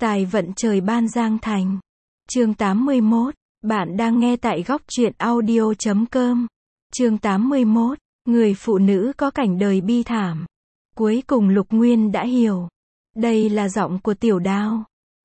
Tài vận trời ban Giang Thành. Chương 81. Bạn đang nghe tại góc truyện audio.com. Chương 81. Người phụ nữ có cảnh đời bi thảm. Cuối cùng Lục Nguyên đã hiểu. Đây là giọng của Tiểu Đao.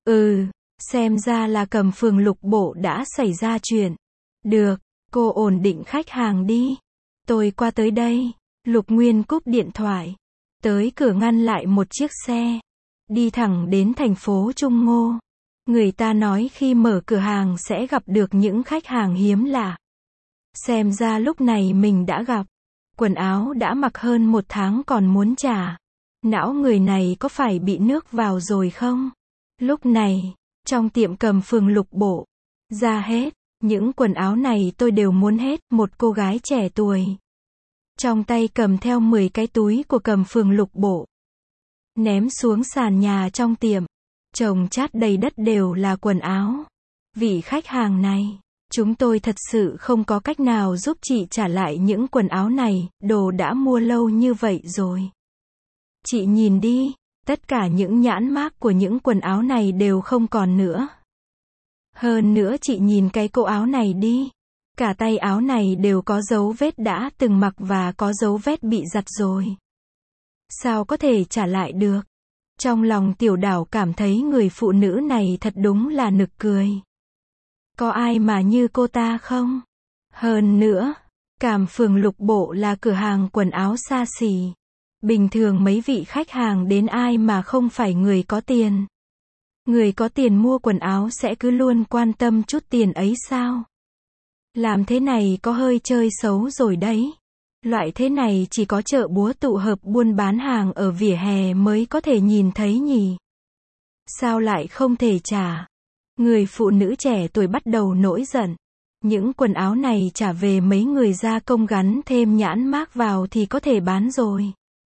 Xem ra là Cầm Phường Lục Bộ đã xảy ra chuyện. Được, cô ổn định khách hàng đi. Tôi qua tới đây. Lục Nguyên cúp điện thoại. Tới cửa ngăn lại một chiếc xe. Đi thẳng đến thành phố Trung Ngô. Người ta nói khi mở cửa hàng sẽ gặp được những khách hàng hiếm lạ. Xem ra lúc này mình đã gặp. Quần áo đã mặc hơn 1 tháng còn muốn trả. Não người này có phải bị nước vào rồi không? Lúc này, trong tiệm Cầm Phường Lục Bộ. Ra hết, những quần áo này tôi đều muốn hết. Một cô gái trẻ tuổi. Trong tay cầm theo 10 cái túi của Cầm Phường Lục Bộ. Ném xuống sàn nhà trong tiệm. Chồng chát đầy đất đều là quần áo. Vị khách hàng này, chúng tôi thật sự không có cách nào giúp chị trả lại những quần áo này, đồ đã mua lâu như vậy rồi. Chị nhìn đi, tất cả những nhãn mác của những quần áo này đều không còn nữa. Hơn nữa chị nhìn cái cổ áo này đi. Cả tay áo này đều có dấu vết đã từng mặc và có dấu vết bị giặt rồi. Sao có thể trả lại được? Trong lòng Tiểu Đảo cảm thấy người phụ nữ này thật đúng là nực cười. Có ai mà như cô ta không? Hơn nữa, Cầm Phường Lục Bộ là cửa hàng quần áo xa xỉ. Bình thường mấy vị khách hàng đến ai mà không phải người có tiền. Người có tiền mua quần áo sẽ cứ luôn quan tâm chút tiền ấy sao? Làm thế này có hơi chơi xấu rồi đấy. Loại thế này chỉ có chợ búa tụ hợp buôn bán hàng ở vỉa hè mới có thể nhìn thấy nhỉ. Sao lại không thể trả? Người phụ nữ trẻ tuổi bắt đầu nổi giận. Những quần áo này trả về mấy người gia công gắn thêm nhãn mác vào thì có thể bán rồi.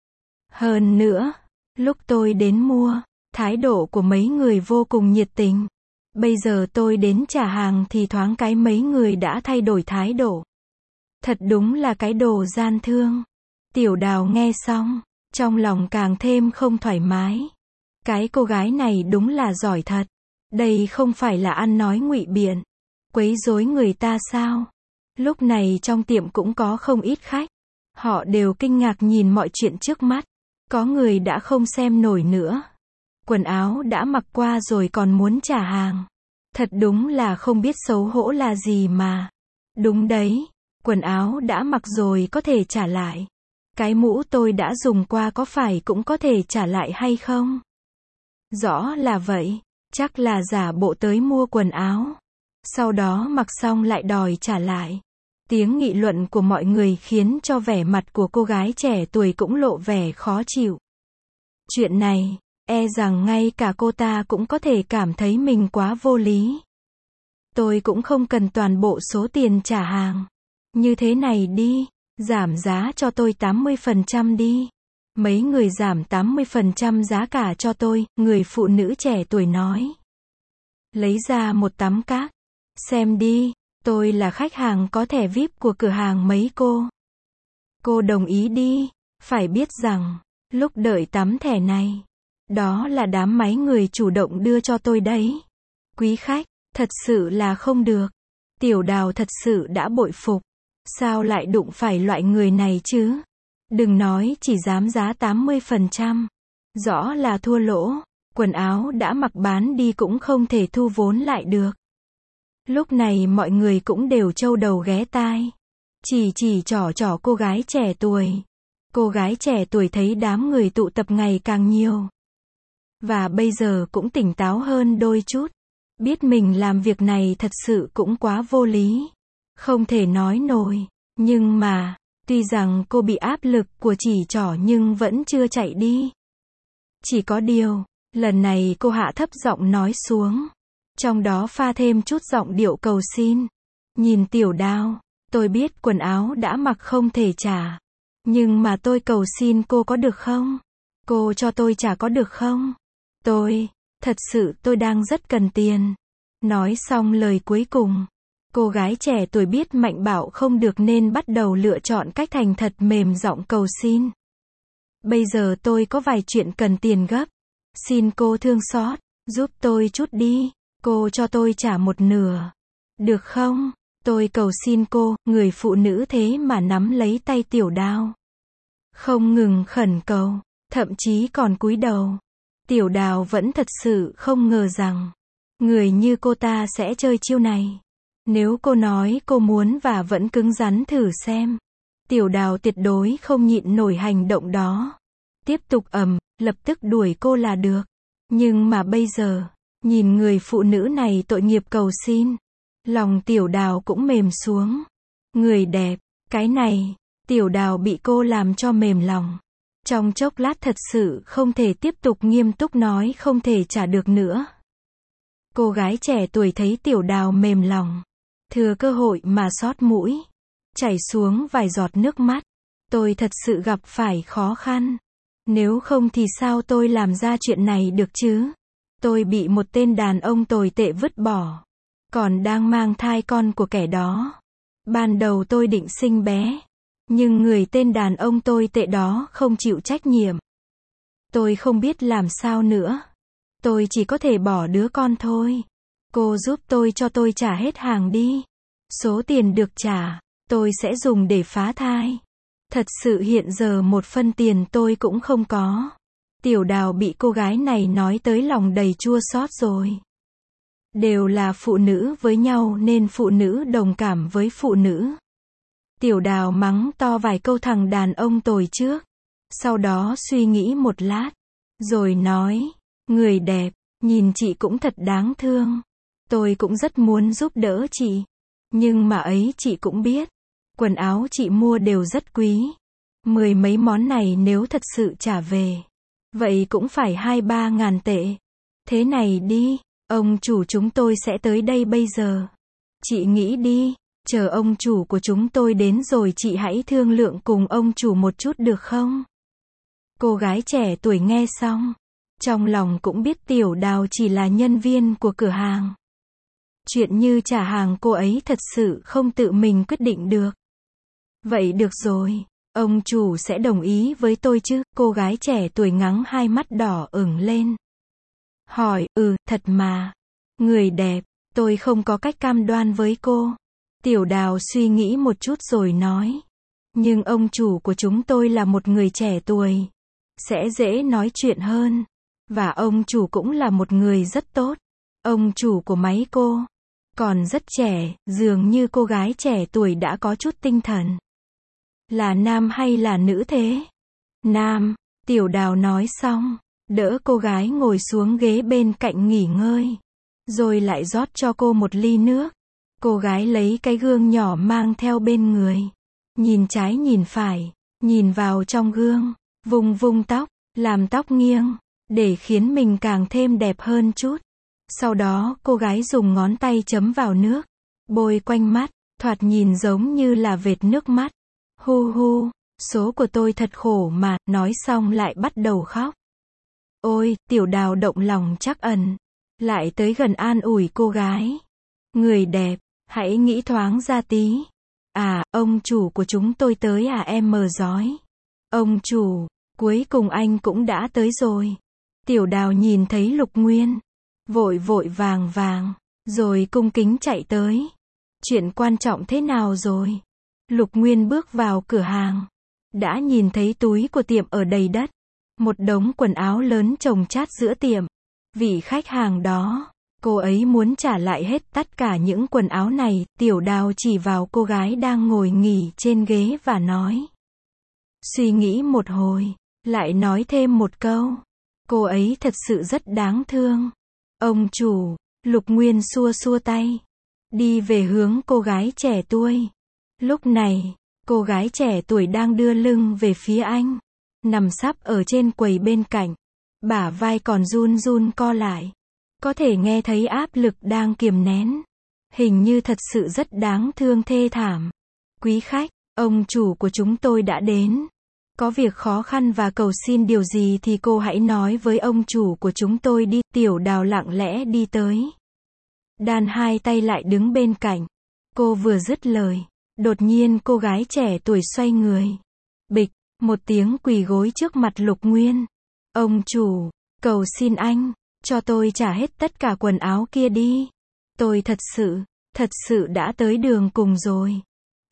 Hơn nữa, lúc tôi đến mua, thái độ của mấy người vô cùng nhiệt tình. Bây giờ tôi đến trả hàng thì thoáng cái mấy người đã thay đổi thái độ. Thật đúng là cái đồ gian thương. Tiểu Đào nghe xong, trong lòng càng thêm không thoải mái. Cái cô gái này đúng là giỏi thật. Đây không phải là ăn nói ngụy biện, quấy rối người ta sao? Lúc này trong tiệm cũng có không ít khách. Họ đều kinh ngạc nhìn mọi chuyện trước mắt. Có người đã không xem nổi nữa. Quần áo đã mặc qua rồi còn muốn trả hàng. Thật đúng là không biết xấu hổ là gì mà. Đúng đấy. Quần áo đã mặc rồi có thể trả lại. Cái mũ tôi đã dùng qua có phải cũng có thể trả lại hay không? Rõ là vậy. Chắc là giả bộ tới mua quần áo. Sau đó mặc xong lại đòi trả lại. Tiếng nghị luận của mọi người khiến cho vẻ mặt của cô gái trẻ tuổi cũng lộ vẻ khó chịu. Chuyện này, e rằng ngay cả cô ta cũng có thể cảm thấy mình quá vô lý. Tôi cũng không cần toàn bộ số tiền trả hàng. Như thế này đi, giảm giá cho tôi 80% đi. Mấy người giảm 80% giá cả cho tôi, người phụ nữ trẻ tuổi nói. Lấy ra một tấm cát. Xem đi, tôi là khách hàng có thẻ VIP của cửa hàng mấy cô. Cô đồng ý đi, phải biết rằng, lúc đợi tấm thẻ này, đó là đám máy người chủ động đưa cho tôi đấy. Quý khách, thật sự là không được. Tiểu Đào thật sự đã bội phục. Sao lại đụng phải loại người này chứ? Đừng nói chỉ dám giá 80%. Rõ là thua lỗ. Quần áo đã mặc bán đi cũng không thể thu vốn lại được. Lúc này mọi người cũng đều trâu đầu ghé tai. Chỉ trỏ cô gái trẻ tuổi. Cô gái trẻ tuổi thấy đám người tụ tập ngày càng nhiều. Và bây giờ cũng tỉnh táo hơn đôi chút. Biết mình làm việc này thật sự cũng quá vô lý. Không thể nói nổi. Nhưng mà, tuy rằng cô bị áp lực của chỉ trỏ nhưng vẫn chưa chạy đi. Chỉ có điều, lần này cô hạ thấp giọng nói xuống. Trong đó pha thêm chút giọng điệu cầu xin. Nhìn Tiểu Đao, tôi biết quần áo đã mặc không thể trả. Nhưng mà tôi cầu xin cô có được không? Cô cho tôi trả có được không? Thật sự tôi đang rất cần tiền. Nói xong lời cuối cùng. Cô gái trẻ tuổi biết mạnh bạo không được nên bắt đầu lựa chọn cách thành thật mềm giọng cầu xin. Bây giờ tôi có vài chuyện cần tiền gấp. Xin cô thương xót, Giúp tôi chút đi, cô cho tôi trả một nửa. Được không? Tôi cầu xin cô, người phụ nữ thế mà nắm lấy tay Tiểu Đào. Không ngừng khẩn cầu, thậm chí còn cúi đầu. Tiểu Đào vẫn thật sự không ngờ rằng, người như cô ta sẽ chơi chiêu này. Nếu cô nói cô muốn và vẫn cứng rắn thử xem, Tiểu Đào tuyệt đối không nhịn nổi hành động đó. Tiếp tục lập tức đuổi cô là được. Nhưng mà bây giờ, nhìn người phụ nữ này tội nghiệp cầu xin, lòng Tiểu Đào cũng mềm xuống. Người đẹp, cái này, Tiểu Đào bị cô làm cho mềm lòng. Trong chốc lát thật sự không thể tiếp tục nghiêm túc nói không thể trả được nữa. Cô gái trẻ tuổi thấy Tiểu Đào mềm lòng, thừa cơ hội mà xót mũi, chảy xuống vài giọt nước mắt. Tôi thật sự gặp phải khó khăn. Nếu không thì sao tôi làm ra chuyện này được chứ? Tôi bị một tên đàn ông tồi tệ vứt bỏ, còn đang mang thai con của kẻ đó. Ban đầu tôi định sinh bé, nhưng người tên đàn ông tồi tệ đó không chịu trách nhiệm. Tôi không biết làm sao nữa. Tôi chỉ có thể bỏ đứa con thôi. Cô giúp tôi cho tôi trả hết hàng đi. Số tiền được trả, tôi sẽ dùng để phá thai. Thật sự hiện giờ một phân tiền tôi cũng không có. Tiểu Đào bị cô gái này nói tới lòng đầy chua xót rồi. Đều là phụ nữ với nhau nên phụ nữ đồng cảm với phụ nữ. Tiểu Đào mắng to vài câu thằng đàn ông tồi trước. Sau đó suy nghĩ một lát, rồi nói, người đẹp, nhìn chị cũng thật đáng thương. Tôi cũng rất muốn giúp đỡ chị. Nhưng mà ấy chị cũng biết, quần áo chị mua đều rất quý. 10 mấy món này nếu thật sự trả về, vậy cũng phải 2-3 ngàn tệ. Thế này đi, ông chủ chúng tôi sẽ tới đây bây giờ. Chị nghĩ đi, chờ ông chủ của chúng tôi đến rồi chị hãy thương lượng cùng ông chủ một chút được không? Cô gái trẻ tuổi nghe xong, trong lòng cũng biết Tiểu Đào chỉ là nhân viên của cửa hàng. Chuyện như trả hàng cô ấy thật sự không tự mình quyết định được. Vậy được rồi, ông chủ sẽ đồng ý với tôi chứ? Cô gái trẻ tuổi ngắng hai mắt đỏ ửng lên. Hỏi, thật mà. Người đẹp, tôi không có cách cam đoan với cô. Tiểu Đào suy nghĩ một chút rồi nói. Nhưng ông chủ của chúng tôi là một người trẻ tuổi, sẽ dễ nói chuyện hơn. Và ông chủ cũng là một người rất tốt. Ông chủ của máy cô còn rất trẻ, dường như cô gái trẻ tuổi đã có chút tinh thần. Là nam hay là nữ thế? Nam, Tiểu Đào nói xong, đỡ cô gái ngồi xuống ghế bên cạnh nghỉ ngơi, rồi lại rót cho cô một ly nước. Cô gái lấy cái gương nhỏ mang theo bên người, nhìn trái nhìn phải, nhìn vào trong gương, vung vung tóc, làm tóc nghiêng, để khiến mình càng thêm đẹp hơn chút. Sau đó cô gái dùng ngón tay chấm vào nước, bôi quanh mắt, thoạt nhìn giống như là vệt nước mắt. Hu hu, số của tôi thật khổ mà, nói xong lại bắt đầu khóc. Ôi, Tiểu Đào động lòng trắc ẩn, lại tới gần an ủi cô gái. Người đẹp, hãy nghĩ thoáng ra tí. À, ông chủ của chúng tôi tới à em mờ rói. Ông chủ, cuối cùng anh cũng đã tới rồi. Tiểu Đào nhìn thấy Lục Nguyên, vội vội vàng vàng, rồi cung kính chạy tới. Chuyện quan trọng thế nào rồi? Lục Nguyên bước vào cửa hàng, đã nhìn thấy túi của tiệm ở đầy đất. Một đống quần áo lớn chồng chát giữa tiệm. Vị khách hàng đó, cô ấy muốn trả lại hết tất cả những quần áo này. Tiểu Đào chỉ vào cô gái đang ngồi nghỉ trên ghế và nói. Suy nghĩ một hồi, lại nói thêm một câu. Cô ấy thật sự rất đáng thương. Ông chủ, Lục Nguyên xua xua tay, đi về hướng cô gái trẻ tuổi. Lúc này, cô gái trẻ tuổi đang đưa lưng về phía anh, nằm sấp ở trên quầy bên cạnh, bả vai còn run run co lại. Có thể nghe thấy áp lực đang kiềm nén. Hình như thật sự rất đáng thương thê thảm. Quý khách, ông chủ của chúng tôi đã đến. Có việc khó khăn và cầu xin điều gì thì cô hãy nói với ông chủ của chúng tôi đi. Tiểu Đào lặng lẽ đi tới, đan hai tay lại đứng bên cạnh. Cô vừa dứt lời, đột nhiên cô gái trẻ tuổi xoay người. Bịch, một tiếng quỳ gối trước mặt Lục Nguyên. Ông chủ, cầu xin anh, cho tôi trả hết tất cả quần áo kia đi. Tôi thật sự đã tới đường cùng rồi.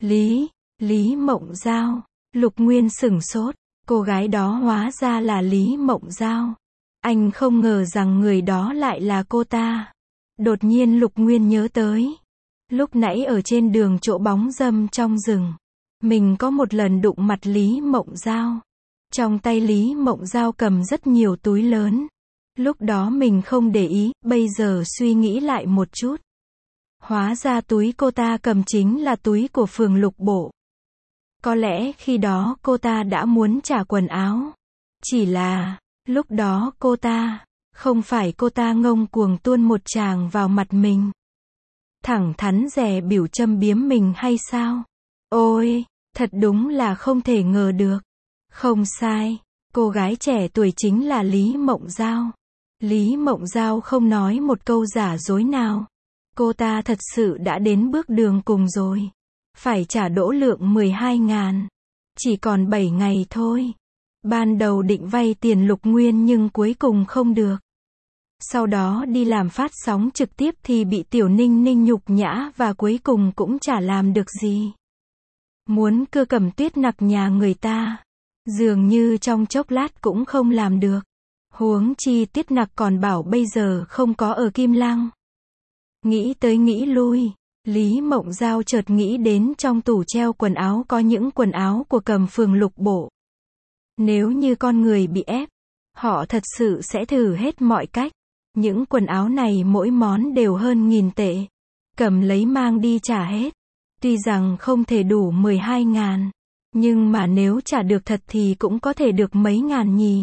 Lý Mộng Giao. Lục Nguyên sửng sốt, cô gái đó hóa ra là Lý Mộng Giao. Anh không ngờ rằng người đó lại là cô ta. Đột nhiên Lục Nguyên nhớ tới. Lúc nãy ở trên đường chỗ bóng râm trong rừng, mình có một lần đụng mặt Lý Mộng Giao. Trong tay Lý Mộng Giao cầm rất nhiều túi lớn. Lúc đó mình không để ý, bây giờ suy nghĩ lại một chút. Hóa ra túi cô ta cầm chính là túi của phường Lục Bộ. Có lẽ khi đó cô ta đã muốn trả quần áo. Chỉ là, lúc đó không phải cô ta ngông cuồng tuôn một tràng vào mặt mình. Thẳng thắn dè bỉu châm biếm mình hay sao? Ôi, thật đúng là không thể ngờ được. Không sai, cô gái trẻ tuổi chính là Lý Mộng Giao. Lý Mộng Giao không nói một câu giả dối nào. Cô ta thật sự đã đến bước đường cùng rồi. Phải trả Đỗ Lượng 12.000. Chỉ còn 7 ngày thôi. Ban đầu định vay tiền Lục Nguyên nhưng cuối cùng không được. Sau đó đi làm phát sóng trực tiếp thì bị Tiểu Ninh Ninh nhục nhã và cuối cùng cũng chả làm được gì. Muốn cưa Cẩm Tuyết nặc nhà người ta, dường như trong chốc lát cũng không làm được. Huống chi Tiết Nặc còn bảo bây giờ không có ở Kim Lăng. Nghĩ tới nghĩ lui, Lý Mộng Giao chợt nghĩ đến trong tủ treo quần áo có những quần áo của Cầm phường Lục Bộ. Nếu như con người bị ép, họ thật sự sẽ thử hết mọi cách. Những quần áo này mỗi món đều hơn 1.000 tệ. Cầm lấy mang đi trả hết. Tuy rằng không thể đủ 12.000, nhưng mà nếu trả được thật thì cũng có thể được mấy ngàn nhỉ.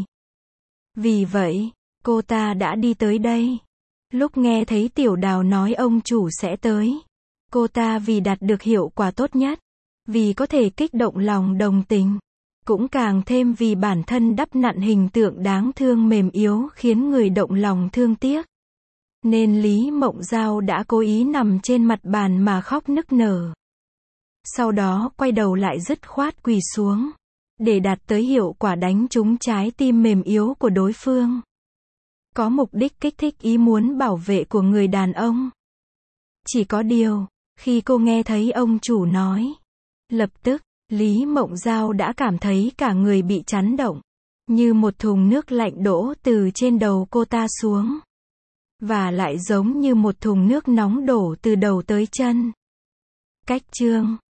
Vì vậy, cô ta đã đi tới đây. Lúc nghe thấy Tiểu Đào nói ông chủ sẽ tới, cô ta vì đạt được hiệu quả tốt nhất, vì có thể kích động lòng đồng tình, cũng càng thêm vì bản thân đắp nặn hình tượng đáng thương mềm yếu khiến người động lòng thương tiếc. Nên Lý Mộng Giao đã cố ý nằm trên mặt bàn mà khóc nức nở. Sau đó quay đầu lại dứt khoát quỳ xuống, để đạt tới hiệu quả đánh trúng trái tim mềm yếu của đối phương. Có mục đích kích thích ý muốn bảo vệ của người đàn ông. Chỉ có điều, khi cô nghe thấy ông chủ nói, lập tức, Lý Mộng Giao đã cảm thấy cả người bị chấn động, như một thùng nước lạnh đổ từ trên đầu cô ta xuống. Và lại giống như một thùng nước nóng đổ từ đầu tới chân. Cách chương